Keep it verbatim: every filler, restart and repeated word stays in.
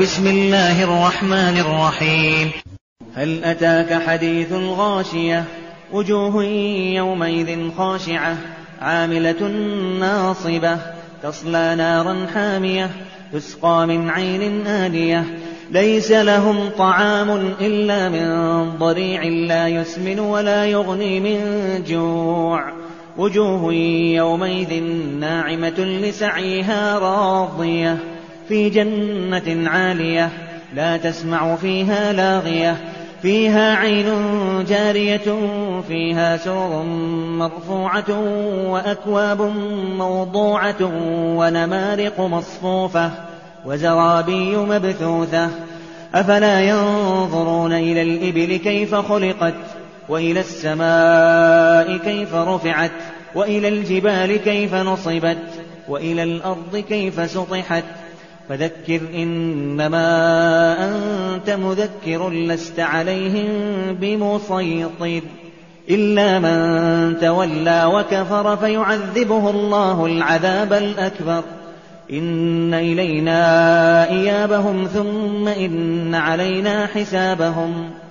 بسم الله الرحمن الرحيم. هل أتاك حديث الغاشية وجوه يومئذ خاشعة عاملة ناصبة تصلى نارا حامية تسقى من عين آنية ليس لهم طعام إلا من ضريع لا يسمن ولا يغني من جوع وجوه يومئذ ناعمة لسعيها راضية في جنة عالية لا تسمع فيها لاغية فيها عين جارية فيها سرر مرفوعة وأكواب موضوعة ونمارق مصفوفة وزرابي مبثوثة أفلا ينظرون إلى الإبل كيف خلقت وإلى السماء كيف رفعت وإلى الجبال كيف نصبت وإلى الأرض كيف سطحت فذكر إنما أنت مذكر لست عليهم بمسيطر إلا من تولى وكفر فيعذبه الله العذاب الأكبر إن إلينا إيابهم ثم إن علينا حسابهم